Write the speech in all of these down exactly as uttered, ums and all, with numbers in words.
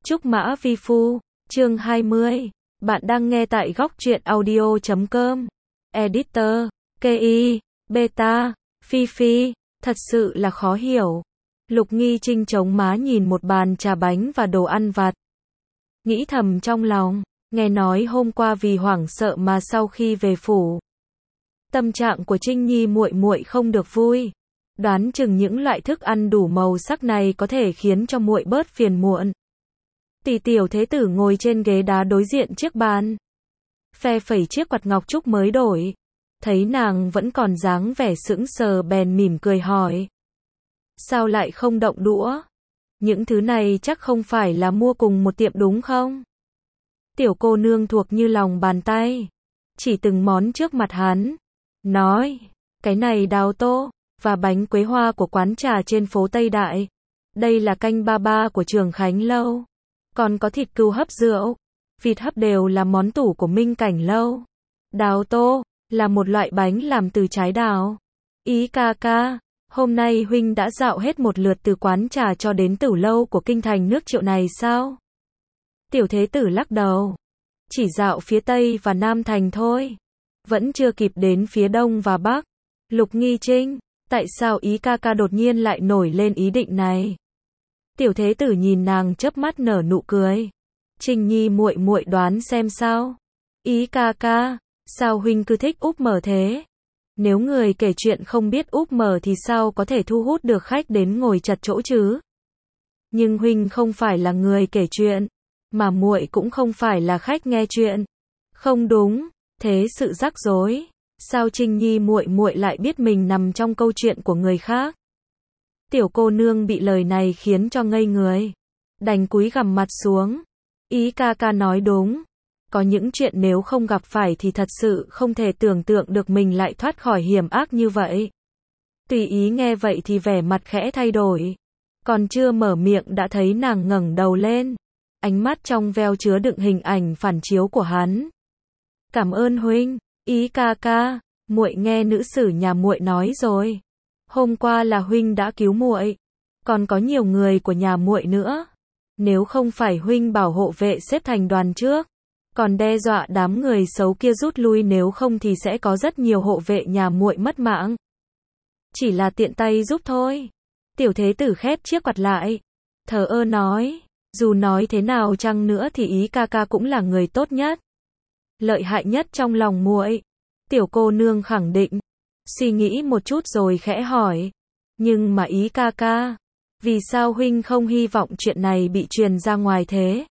Trúc Mã Vi Phu, chương hai mươi. Bạn đang nghe tại góc truyện audio chấm com. Editor, ca i, Beta, Phi Phi, thật sự là khó hiểu. Lục Nghi Trinh chống má nhìn một bàn trà bánh và đồ ăn vặt. Nghĩ thầm trong lòng, nghe nói hôm qua vì hoảng sợ mà sau khi về phủ, tâm trạng của Trinh Nhi muội muội không được vui. Đoán chừng những loại thức ăn đủ màu sắc này có thể khiến cho muội bớt phiền muộn. Tỷ Tiểu Thế Tử ngồi trên ghế đá đối diện chiếc bàn, phe phẩy chiếc quạt ngọc trúc mới đổi. Thấy nàng vẫn còn dáng vẻ sững sờ bèn mỉm cười hỏi: sao lại không động đũa? Những thứ này chắc không phải là mua cùng một tiệm đúng không? Tiểu cô nương thuộc như lòng bàn tay, chỉ từng món trước mặt hắn, nói: cái này đào tô, và bánh quế hoa của quán trà trên phố Tây Đại. Đây là canh ba ba của Trường Khánh Lâu. Còn có thịt cừu hấp rượu, vịt hấp đều là món tủ của Minh Cảnh Lâu. Đào tô là một loại bánh làm từ trái đào. Ý ca ca, hôm nay huynh đã dạo hết một lượt từ quán trà cho đến tử lâu của kinh thành nước Triệu này sao? Tiểu Thế Tử lắc đầu. Chỉ dạo phía Tây và Nam thành thôi. Vẫn chưa kịp đến phía Đông và Bắc. Lục Nghi Trinh, tại sao ý ca ca đột nhiên lại nổi lên ý định này? Tiểu Thế Tử nhìn nàng chớp mắt nở nụ cười. Trinh Nhi muội muội đoán xem sao? Ý ca ca, sao huynh cứ thích úp mở thế? Nếu người kể chuyện không biết úp mở thì sao có thể thu hút được khách đến ngồi chật chỗ chứ? Nhưng huynh không phải là người kể chuyện, mà muội cũng không phải là khách nghe chuyện. Không đúng, thế sự rắc rối. Sao Trinh Nhi muội muội lại biết mình nằm trong câu chuyện của người khác? Tiểu cô nương bị lời này khiến cho ngây người, đành cúi gằm mặt xuống. Ý ca ca nói đúng, có những chuyện nếu không gặp phải thì thật sự không thể tưởng tượng được mình lại thoát khỏi hiểm ác như vậy. Tùy Ý nghe vậy thì vẻ mặt khẽ thay đổi, còn chưa mở miệng đã thấy nàng ngẩng đầu lên, ánh mắt trong veo chứa đựng hình ảnh phản chiếu của hắn. Cảm ơn huynh. Ý ca ca, muội nghe nữ sử nhà muội nói rồi. Hôm qua là huynh đã cứu muội, còn có nhiều người của nhà muội nữa. Nếu không phải huynh bảo hộ vệ xếp thành đoàn trước, còn đe dọa đám người xấu kia rút lui, nếu không thì sẽ có rất nhiều hộ vệ nhà muội mất mạng. Chỉ là tiện tay giúp thôi. Tiểu Thế Tử khép chiếc quạt lại, thờ ơ nói: dù nói thế nào chăng nữa thì Ý ca ca cũng là người tốt nhất, lợi hại nhất trong lòng muội. Tiểu cô nương khẳng định, suy nghĩ một chút rồi khẽ hỏi: nhưng mà Ý ca ca, vì sao huynh không hy vọng chuyện này bị truyền ra ngoài thế?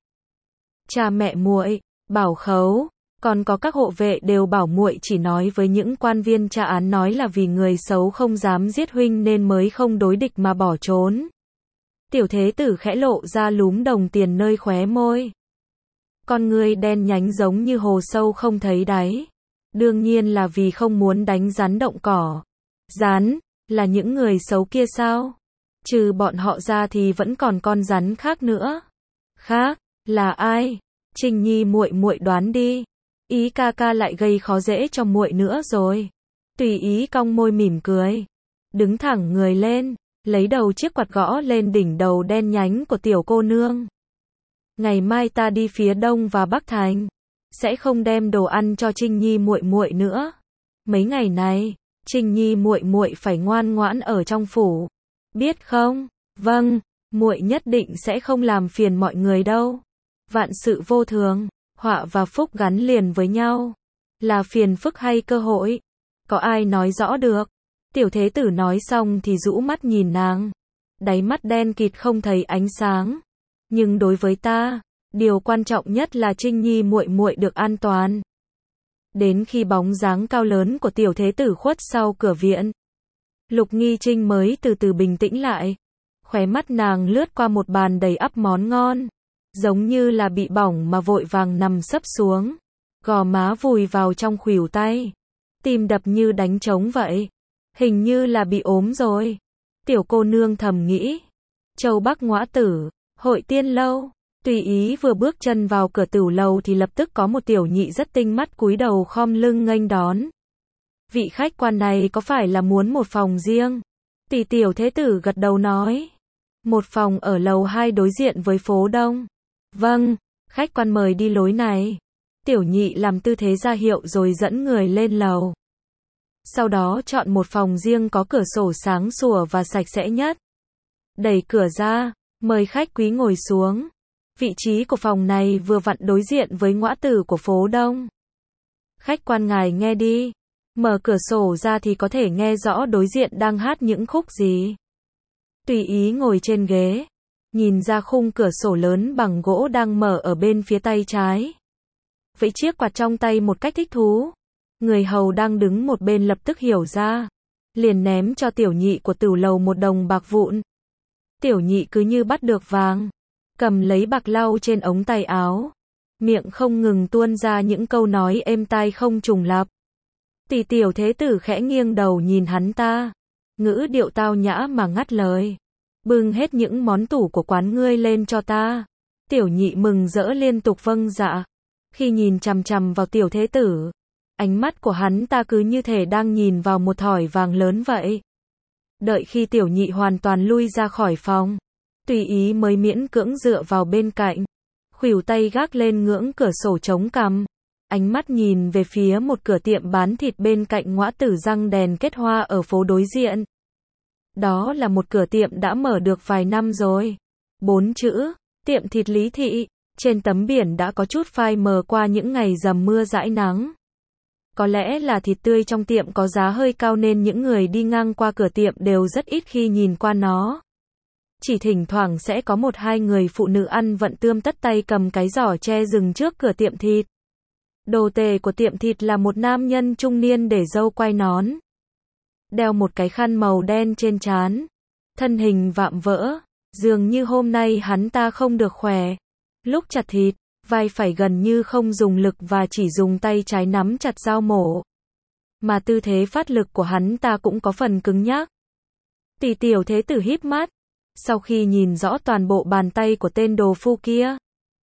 Cha mẹ muội, Bảo Khấu, còn có các hộ vệ đều bảo muội chỉ nói với những quan viên tra án, nói là vì người xấu không dám giết huynh nên mới không đối địch mà bỏ trốn. Tiểu Thế Tử khẽ lộ ra lúm đồng tiền nơi khóe môi. Con ngươi đen nhánh giống như hồ sâu không thấy đáy. Đương nhiên là vì không muốn đánh rắn động cỏ. Rắn, là những người xấu kia sao? Trừ bọn họ ra thì vẫn còn con rắn khác nữa. Khác, là ai? Trinh Nhi muội muội đoán đi. Ý ca ca lại gây khó dễ cho muội nữa rồi. Tùy Ý cong môi mỉm cười, đứng thẳng người lên, lấy đầu chiếc quạt gõ lên đỉnh đầu đen nhánh của tiểu cô nương. Ngày mai ta đi phía Đông và Bắc thành, sẽ không đem đồ ăn cho Trinh Nhi muội muội nữa. Mấy ngày này, Trinh Nhi muội muội phải ngoan ngoãn ở trong phủ, biết không? Vâng, muội nhất định sẽ không làm phiền mọi người đâu. Vạn sự vô thường, họa và phúc gắn liền với nhau, là phiền phức hay cơ hội, có ai nói rõ được? Tiểu Thế Tử nói xong thì rũ mắt nhìn nàng, đáy mắt đen kịt không thấy ánh sáng. Nhưng đối với ta, điều quan trọng nhất là Trinh Nhi muội muội được an toàn. Đến khi bóng dáng cao lớn của Tiểu Thế Tử khuất sau cửa viện, Lục Nghi Trinh mới từ từ bình tĩnh lại. Khóe mắt nàng lướt qua một bàn đầy ắp món ngon, giống như là bị bỏng mà vội vàng nằm sấp xuống, gò má vùi vào trong khuỷu tay, tim đập như đánh trống vậy. Hình như là bị ốm rồi. Tiểu cô nương thầm nghĩ. Châu Bắc Ngõa Tử, Hội Tiên Lâu. Tùy Ý vừa bước chân vào cửa tửu lầu thì lập tức có một tiểu nhị rất tinh mắt cúi đầu khom lưng nghênh đón. Vị khách quan này có phải là muốn một phòng riêng? Tỷ Tiểu Thế Tử gật đầu nói. Một phòng ở lầu hai đối diện với phố Đông. Vâng, khách quan mời đi lối này. Tiểu nhị làm tư thế ra hiệu rồi dẫn người lên lầu. Sau đó chọn một phòng riêng có cửa sổ sáng sủa và sạch sẽ nhất. Đẩy cửa ra, mời khách quý ngồi xuống. Vị trí của phòng này vừa vặn đối diện với ngõ tử của phố Đông. Khách quan ngài nghe đi. Mở cửa sổ ra thì có thể nghe rõ đối diện đang hát những khúc gì. Tùy ý ngồi trên ghế. Nhìn ra khung cửa sổ lớn bằng gỗ đang mở ở bên phía tay trái. Vẫy chiếc quạt trong tay một cách thích thú. Người hầu đang đứng một bên lập tức hiểu ra. Liền ném cho tiểu nhị của tửu lầu một đồng bạc vụn. Tiểu nhị cứ như bắt được vàng. Cầm lấy bạc lau trên ống tay áo. Miệng không ngừng tuôn ra những câu nói êm tai không trùng lặp. Tỷ tiểu thế tử khẽ nghiêng đầu nhìn hắn ta. Ngữ điệu tao nhã mà ngắt lời. Bưng hết những món tủ của quán ngươi lên cho ta. Tiểu nhị mừng rỡ liên tục vâng dạ. Khi nhìn chằm chằm vào tiểu thế tử, ánh mắt của hắn ta cứ như thể đang nhìn vào một thỏi vàng lớn vậy. Đợi khi tiểu nhị hoàn toàn lui ra khỏi phòng, tùy ý mới miễn cưỡng dựa vào bên cạnh, khuỷu tay gác lên ngưỡng cửa sổ chống cằm, ánh mắt nhìn về phía một cửa tiệm bán thịt bên cạnh ngõ tử răng đèn kết hoa ở phố đối diện. Đó là một cửa tiệm đã mở được vài năm rồi. Bốn chữ, tiệm thịt Lý Thị, trên tấm biển đã có chút phai mờ qua những ngày dầm mưa dãi nắng. Có lẽ là thịt tươi trong tiệm có giá hơi cao nên những người đi ngang qua cửa tiệm đều rất ít khi nhìn qua nó. Chỉ thỉnh thoảng sẽ có một hai người phụ nữ ăn vận tươm tất tay cầm cái giỏ tre dừng trước cửa tiệm thịt. Đồ tề của tiệm thịt là một nam nhân trung niên để râu quai nón. Đeo một cái khăn màu đen trên trán. Thân hình vạm vỡ. Dường như hôm nay hắn ta không được khỏe. Lúc chặt thịt, vai phải gần như không dùng lực và chỉ dùng tay trái nắm chặt dao mổ. Mà tư thế phát lực của hắn ta cũng có phần cứng nhắc. Tỷ tiểu thế tử híp mắt. Sau khi nhìn rõ toàn bộ bàn tay của tên đồ phu kia,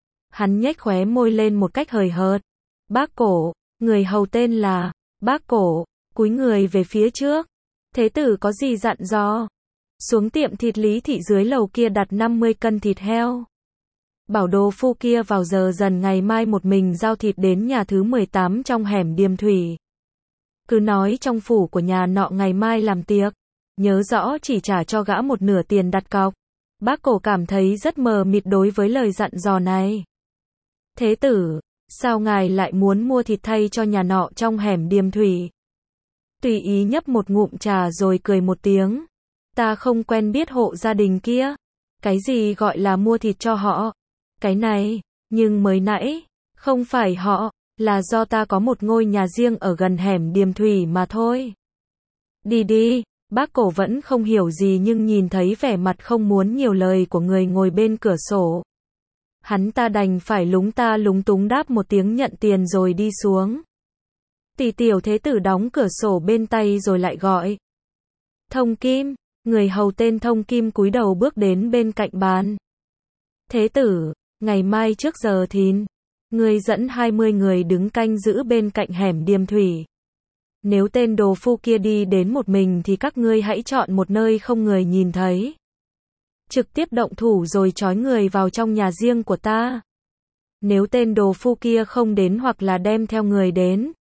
hắn nhếch khóe môi lên một cách hời hợt. Bác Cổ, người hầu tên là Bác Cổ, cúi người về phía trước. Thế tử có gì dặn dò? Xuống tiệm thịt Lý Thị dưới lầu kia đặt năm mươi cân thịt heo. Bảo đồ phu kia vào giờ dần ngày mai một mình giao thịt đến nhà thứ mười tám trong hẻm Điềm Thủy. Cứ nói trong phủ của nhà nọ ngày mai làm tiệc. Nhớ rõ chỉ trả cho gã một nửa tiền đặt cọc. Bác Cổ cảm thấy rất mờ mịt đối với lời dặn dò này. Thế tử, sao ngài lại muốn mua thịt thay cho nhà nọ trong hẻm Điềm Thủy? Tùy ý nhấp một ngụm trà rồi cười một tiếng. Ta không quen biết hộ gia đình kia. Cái gì gọi là mua thịt cho họ? Cái này, nhưng mới nãy, không phải họ, là do ta có một ngôi nhà riêng ở gần hẻm Điềm Thủy mà thôi. Đi đi, bác Cổ vẫn không hiểu gì nhưng nhìn thấy vẻ mặt không muốn nhiều lời của người ngồi bên cửa sổ. Hắn ta đành phải lúng ta lúng túng đáp một tiếng nhận tiền rồi đi xuống. Tỷ tiểu thế tử đóng cửa sổ bên tay rồi lại gọi. Thông Kim, người hầu tên Thông Kim cúi đầu bước đến bên cạnh bàn. Thế tử, ngày mai trước giờ thìn, ngươi dẫn hai mươi người đứng canh giữ bên cạnh hẻm Điềm Thủy. Nếu tên đồ phu kia đi đến một mình thì các ngươi hãy chọn một nơi không người nhìn thấy. Trực tiếp động thủ rồi trói người vào trong nhà riêng của ta. Nếu tên đồ phu kia không đến hoặc là đem theo người đến,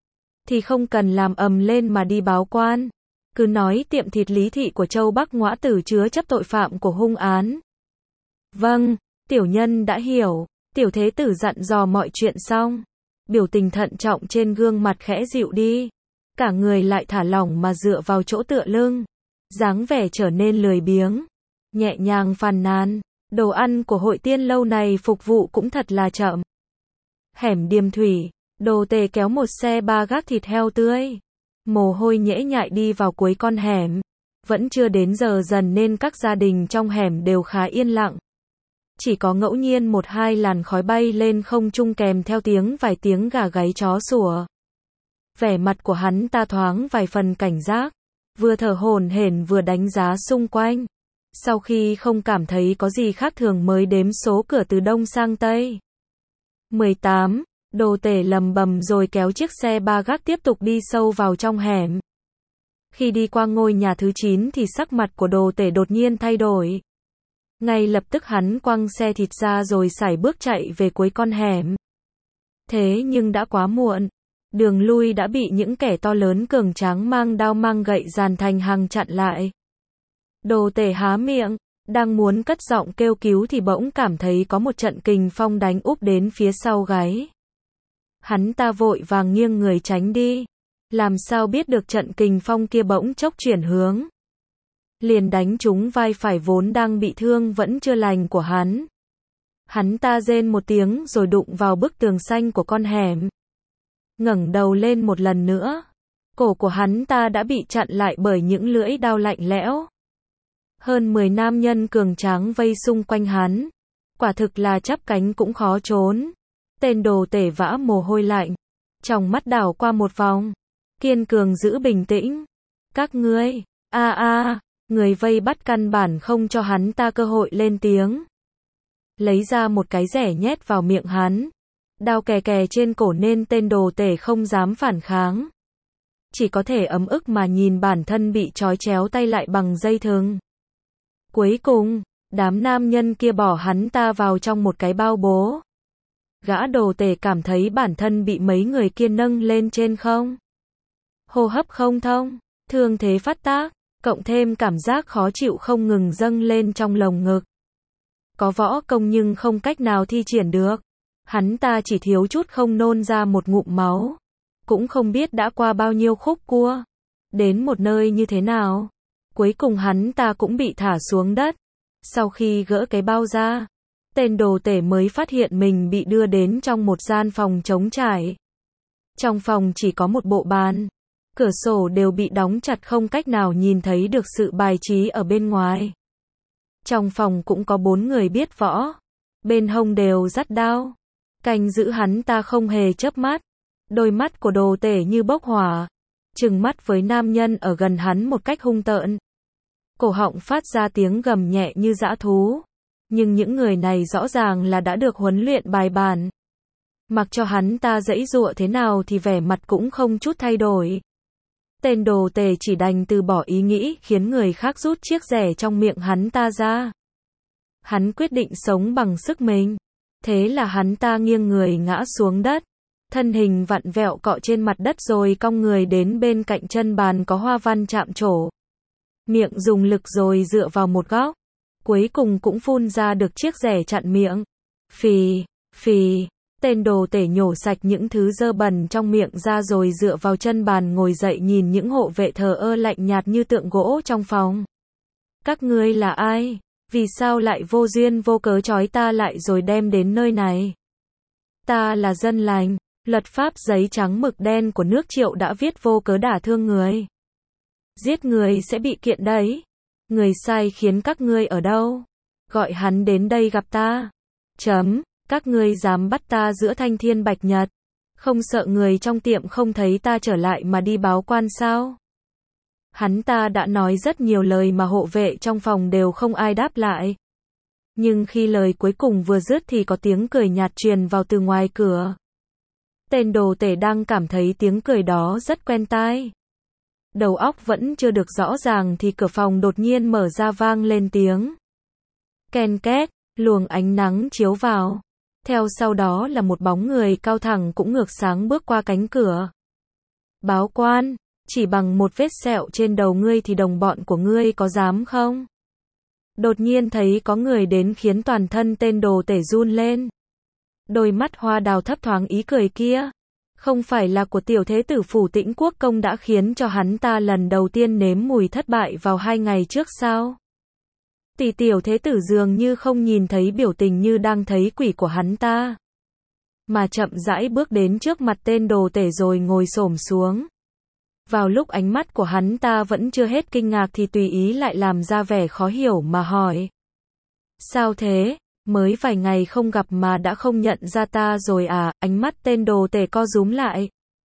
thì không cần làm ầm lên mà đi báo quan. Cứ nói tiệm thịt Lý Thị của Châu Bắc ngõ tử chứa chấp tội phạm của hung án. Vâng, tiểu nhân đã hiểu. Tiểu thế tử dặn dò mọi chuyện xong. Biểu tình thận trọng trên gương mặt khẽ dịu đi. Cả người lại thả lỏng mà dựa vào chỗ tựa lưng. Dáng vẻ trở nên lười biếng. Nhẹ nhàng phàn nàn. Đồ ăn của hội tiên lâu này phục vụ cũng thật là chậm. Hẻm Điềm Thủy. Đồ tề kéo một xe ba gác thịt heo tươi. Mồ hôi nhễ nhại đi vào cuối con hẻm. Vẫn chưa đến giờ dần nên các gia đình trong hẻm đều khá yên lặng. Chỉ có ngẫu nhiên một hai làn khói bay lên không trung kèm theo tiếng vài tiếng gà gáy chó sủa. Vẻ mặt của hắn ta thoáng vài phần cảnh giác. Vừa thở hổn hển vừa đánh giá xung quanh. Sau khi không cảm thấy có gì khác thường mới đếm số cửa từ đông sang tây. mười tám. Đồ tể lầm bầm rồi kéo chiếc xe ba gác tiếp tục đi sâu vào trong hẻm. Khi đi qua ngôi nhà thứ chín thì sắc mặt của đồ tể đột nhiên thay đổi. Ngay lập tức hắn quăng xe thịt ra rồi sải bước chạy về cuối con hẻm. Thế nhưng đã quá muộn. Đường lui đã bị những kẻ to lớn cường tráng mang đao mang gậy dàn thành hàng chặn lại. Đồ tể há miệng, đang muốn cất giọng kêu cứu thì bỗng cảm thấy có một trận kình phong đánh úp đến phía sau gáy. Hắn ta vội vàng nghiêng người tránh đi. Làm sao biết được trận kình phong kia bỗng chốc chuyển hướng. Liền đánh trúng vai phải vốn đang bị thương vẫn chưa lành của hắn. Hắn ta rên một tiếng rồi đụng vào bức tường xanh của con hẻm. Ngẩng đầu lên một lần nữa. Cổ của hắn ta đã bị chặn lại bởi những lưỡi đao lạnh lẽo. Hơn mười nam nhân cường tráng vây xung quanh hắn. Quả thực là chắp cánh cũng khó trốn. Tên đồ tể vã mồ hôi lạnh. Trong mắt đảo qua một vòng. Kiên cường giữ bình tĩnh. Các ngươi, a a, người vây bắt căn bản không cho hắn ta cơ hội lên tiếng. Lấy ra một cái rẻ nhét vào miệng hắn. Đao kè kè trên cổ nên tên đồ tể không dám phản kháng. Chỉ có thể ấm ức mà nhìn bản thân bị trói chéo tay lại bằng dây thừng. Cuối cùng, đám nam nhân kia bỏ hắn ta vào trong một cái bao bố. Gã đồ tể cảm thấy bản thân bị mấy người kia nâng lên trên không. Hô hấp không thông, thương thế phát tác, cộng thêm cảm giác khó chịu không ngừng dâng lên trong lồng ngực. Có võ công nhưng không cách nào thi triển được. Hắn ta chỉ thiếu chút không nôn ra một ngụm máu. Cũng không biết đã qua bao nhiêu khúc cua. Đến một nơi như thế nào. Cuối cùng hắn ta cũng bị thả xuống đất. Sau khi gỡ cái bao ra, tên đồ tể mới phát hiện mình bị đưa đến trong một gian phòng trống trải. Trong phòng chỉ có một bộ bàn. Cửa sổ đều bị đóng chặt không cách nào nhìn thấy được sự bài trí ở bên ngoài. Trong phòng cũng có bốn người biết võ. Bên hông đều dắt đao. Canh giữ hắn ta không hề chớp mắt. Đôi mắt của đồ tể như bốc hỏa. Trừng mắt với nam nhân ở gần hắn một cách hung tợn. Cổ họng phát ra tiếng gầm nhẹ như dã thú. Nhưng những người này rõ ràng là đã được huấn luyện bài bản. Mặc cho hắn ta giãy giụa thế nào thì vẻ mặt cũng không chút thay đổi. Tên đồ tể chỉ đành từ bỏ ý nghĩ khiến người khác rút chiếc rẻ trong miệng hắn ta ra. Hắn quyết định sống bằng sức mình. Thế là hắn ta nghiêng người ngã xuống đất. Thân hình vặn vẹo cọ trên mặt đất rồi cong người đến bên cạnh chân bàn có hoa văn chạm trổ. Miệng dùng lực rồi dựa vào một góc. Cuối cùng cũng phun ra được chiếc rẻ chặn miệng. Phì, phì. Tên đồ tể nhổ sạch những thứ dơ bẩn trong miệng ra rồi dựa vào chân bàn ngồi dậy nhìn những hộ vệ thờ ơ lạnh nhạt như tượng gỗ trong phòng. Các ngươi là ai? Vì sao lại vô duyên vô cớ trói ta lại rồi đem đến nơi này? Ta là dân lành. Luật pháp giấy trắng mực đen của nước Triệu đã viết vô cớ đả thương người. Giết người sẽ bị kiện đấy. Người sai khiến các ngươi ở đâu? Gọi hắn đến đây gặp ta. Chấm. Các ngươi dám bắt ta giữa thanh thiên bạch nhật. Không sợ người trong tiệm không thấy ta trở lại mà đi báo quan sao? Hắn ta đã nói rất nhiều lời mà hộ vệ trong phòng đều không ai đáp lại. Nhưng khi lời cuối cùng vừa dứt thì có tiếng cười nhạt truyền vào từ ngoài cửa. Tên đồ tể đang cảm thấy tiếng cười đó rất quen tai. Đầu óc vẫn chưa được rõ ràng thì cửa phòng đột nhiên mở ra vang lên tiếng. Ken két, luồng ánh nắng chiếu vào. Theo sau đó là một bóng người cao thẳng cũng ngược sáng bước qua cánh cửa. Báo quan, chỉ bằng một vết sẹo trên đầu ngươi thì đồng bọn của ngươi có dám không? Đột nhiên thấy có người đến khiến toàn thân tên đồ tể run lên. Đôi mắt hoa đào thấp thoáng ý cười kia. Không phải là của tiểu thế tử phủ Tĩnh Quốc công đã khiến cho hắn ta lần đầu tiên nếm mùi thất bại vào hai ngày trước sao? Tỷ tiểu thế tử dường như không nhìn thấy biểu tình như đang thấy quỷ của hắn ta. Mà chậm rãi bước đến trước mặt tên đồ tể rồi ngồi xổm xuống. Vào lúc ánh mắt của hắn ta vẫn chưa hết kinh ngạc thì tùy ý lại làm ra vẻ khó hiểu mà hỏi. Sao thế? Mới vài ngày không gặp mà đã không nhận ra ta rồi à? Ánh mắt tên đồ tể co rúm lại.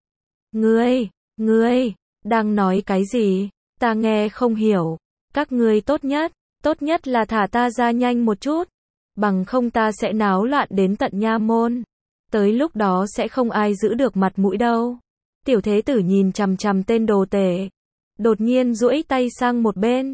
Ngươi, ngươi, đang nói cái gì? Ta nghe không hiểu. Các ngươi tốt nhất, tốt nhất là thả ta ra nhanh một chút. Bằng không ta sẽ náo loạn đến tận nha môn. Tới lúc đó sẽ không ai giữ được mặt mũi đâu. Tiểu thế tử nhìn chằm chằm tên đồ tể. Đột nhiên duỗi tay sang một bên.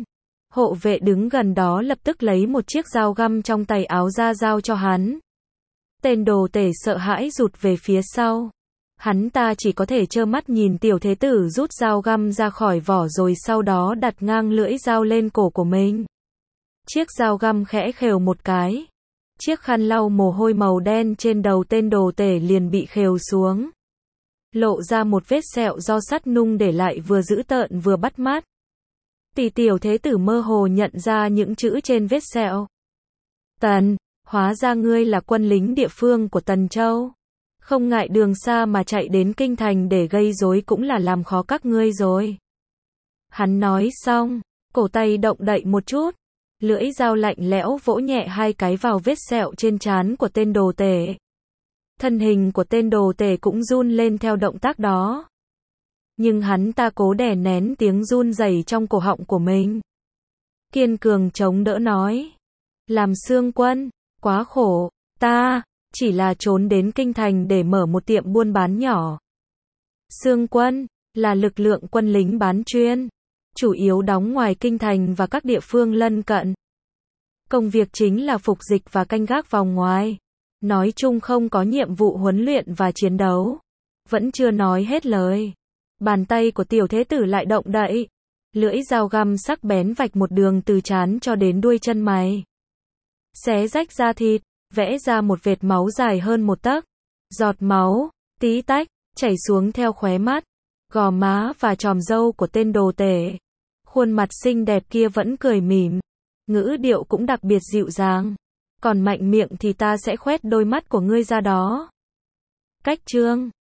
Hộ vệ đứng gần đó lập tức lấy một chiếc dao găm trong tay áo ra giao cho hắn. Tên đồ tể sợ hãi rụt về phía sau. Hắn ta chỉ có thể trơ mắt nhìn tiểu thế tử rút dao găm ra khỏi vỏ rồi sau đó đặt ngang lưỡi dao lên cổ của mình. Chiếc dao găm khẽ khều một cái. Chiếc khăn lau mồ hôi màu đen trên đầu tên đồ tể liền bị khều xuống. Lộ ra một vết sẹo do sắt nung để lại vừa dữ tợn vừa bắt mắt. Tỷ tiểu thế tử mơ hồ nhận ra những chữ trên vết sẹo. Tần, hóa ra ngươi là quân lính địa phương của Tần Châu. Không ngại đường xa mà chạy đến kinh thành để gây rối cũng là làm khó các ngươi rồi. Hắn nói xong, cổ tay động đậy một chút. Lưỡi dao lạnh lẽo vỗ nhẹ hai cái vào vết sẹo trên trán của tên đồ tể. Thân hình của tên đồ tể cũng run lên theo động tác đó. Nhưng hắn ta cố đè nén tiếng run rẩy trong cổ họng của mình. Kiên cường chống đỡ nói. Làm xương quân, quá khổ, ta, chỉ là trốn đến kinh thành để mở một tiệm buôn bán nhỏ. Xương quân, là lực lượng quân lính bán chuyên, chủ yếu đóng ngoài kinh thành và các địa phương lân cận. Công việc chính là phục dịch và canh gác vòng ngoài. Nói chung không có nhiệm vụ huấn luyện và chiến đấu. Vẫn chưa nói hết lời. Bàn tay của tiểu thế tử lại động đậy. Lưỡi dao găm sắc bén vạch một đường từ trán cho đến đuôi chân mày. Xé rách da thịt, vẽ ra một vệt máu dài hơn một tấc. Giọt máu, tí tách, chảy xuống theo khóe mắt, gò má và tròm râu của tên đồ tể. Khuôn mặt xinh đẹp kia vẫn cười mỉm. Ngữ điệu cũng đặc biệt dịu dàng. Còn mạnh miệng thì ta sẽ khoét đôi mắt của ngươi ra đó. Cách chương